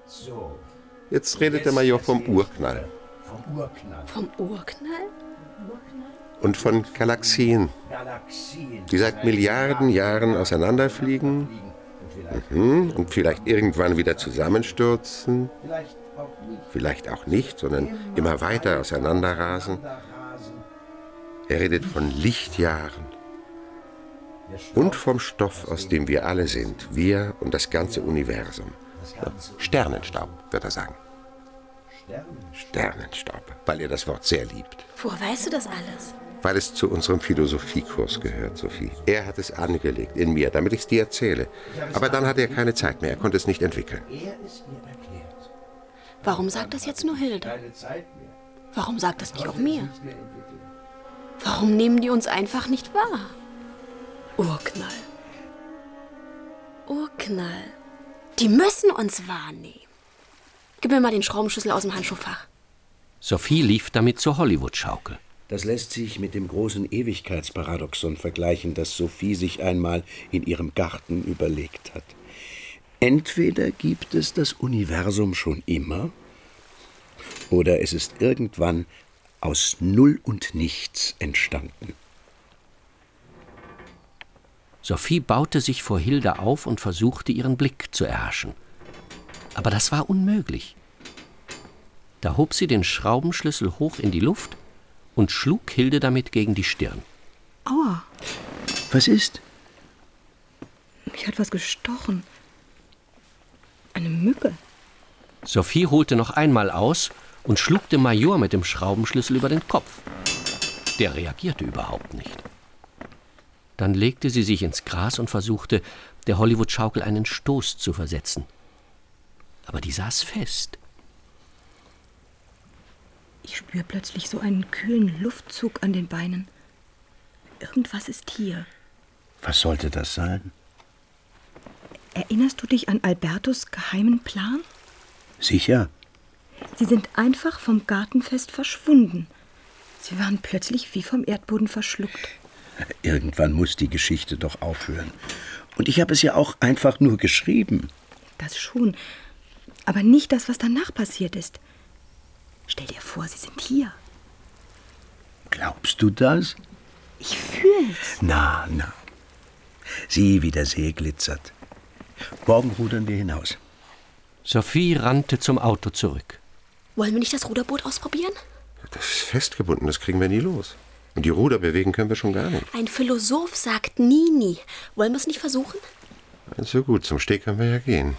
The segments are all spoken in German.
Jetzt redet der Major vom Urknall. Vom Urknall? Und von Galaxien, die seit Milliarden Jahren auseinanderfliegen und vielleicht irgendwann wieder zusammenstürzen, vielleicht auch nicht, sondern immer weiter auseinanderrasen. Er redet von Lichtjahren und vom Stoff, aus dem wir alle sind, wir und das ganze Universum. Sternenstaub, wird er sagen. Sternenstaub, weil er das Wort sehr liebt. Woher weißt du das alles? Weil es zu unserem Philosophiekurs gehört, Sophie. Er hat es angelegt in mir, damit ich es dir erzähle. Aber dann hatte er keine Zeit mehr, er konnte es nicht entwickeln. Warum sagt das jetzt nur Hilde? Warum sagt das nicht auch mir? Warum nehmen die uns einfach nicht wahr? Urknall. Urknall. Die müssen uns wahrnehmen. Gib mir mal den Schraubenschlüssel aus dem Handschuhfach. Sophie lief damit zur Hollywood-Schaukel. Das lässt sich mit dem großen Ewigkeitsparadoxon vergleichen, das Sophie sich einmal in ihrem Garten überlegt hat. Entweder gibt es das Universum schon immer, oder es ist irgendwann aus Null und Nichts entstanden. Sophie baute sich vor Hilde auf und versuchte, ihren Blick zu erhaschen. Aber das war unmöglich. Da hob sie den Schraubenschlüssel hoch in die Luft und schlug Hilde damit gegen die Stirn. Aua. Was ist? Mich hat was gestochen. Eine Mücke. Sophie holte noch einmal aus und schlug dem Major mit dem Schraubenschlüssel über den Kopf. Der reagierte überhaupt nicht. Dann legte sie sich ins Gras und versuchte, der Hollywood-Schaukel einen Stoß zu versetzen. Aber die saß fest. Ich spüre plötzlich so einen kühlen Luftzug an den Beinen. Irgendwas ist hier. Was sollte das sein? Erinnerst du dich an Albertos geheimen Plan? Sicher. Sie sind einfach vom Gartenfest verschwunden. Sie waren plötzlich wie vom Erdboden verschluckt. Irgendwann muss die Geschichte doch aufhören. Und ich habe es ja auch einfach nur geschrieben. Das schon. Aber nicht das, was danach passiert ist. Stell dir vor, sie sind hier. Glaubst du das? Ich fühl's. Na. Sieh, wie der See glitzert. Morgen rudern wir hinaus. Sophie rannte zum Auto zurück. Wollen wir nicht das Ruderboot ausprobieren? Das ist festgebunden, das kriegen wir nie los. Und die Ruder bewegen können wir schon gar nicht. Ein Philosoph sagt nie. Wollen wir es nicht versuchen? Also gut, zum Steg können wir ja gehen.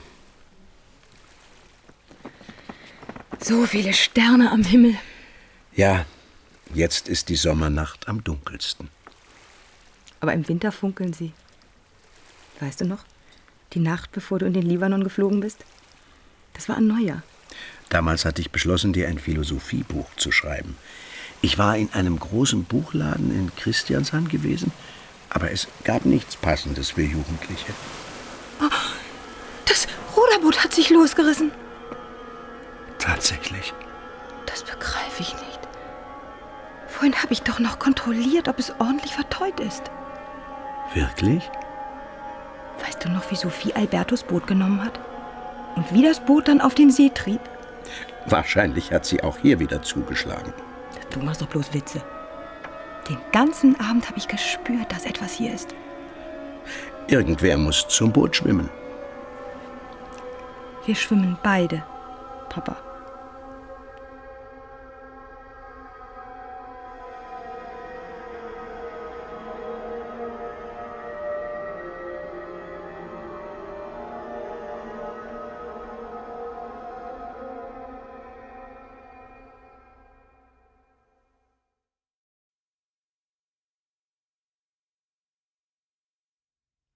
So viele Sterne am Himmel. Ja, jetzt ist die Sommernacht am dunkelsten. Aber im Winter funkeln sie. Weißt du noch? Die Nacht, bevor du in den Libanon geflogen bist? Das war ein Neujahr. Damals hatte ich beschlossen, dir ein Philosophiebuch zu schreiben. Ich war in einem großen Buchladen in Christiansand gewesen, aber es gab nichts Passendes für Jugendliche. Oh, das Ruderboot hat sich losgerissen. Tatsächlich. Das begreife ich nicht. Vorhin habe ich doch noch kontrolliert, ob es ordentlich verteut ist. Wirklich? Weißt du noch, wie Sophie Albertos Boot genommen hat? Und wie das Boot dann auf den See trieb? Wahrscheinlich hat sie auch hier wieder zugeschlagen. Du machst doch bloß Witze. Den ganzen Abend habe ich gespürt, dass etwas hier ist. Irgendwer muss zum Boot schwimmen. Wir schwimmen beide, Papa.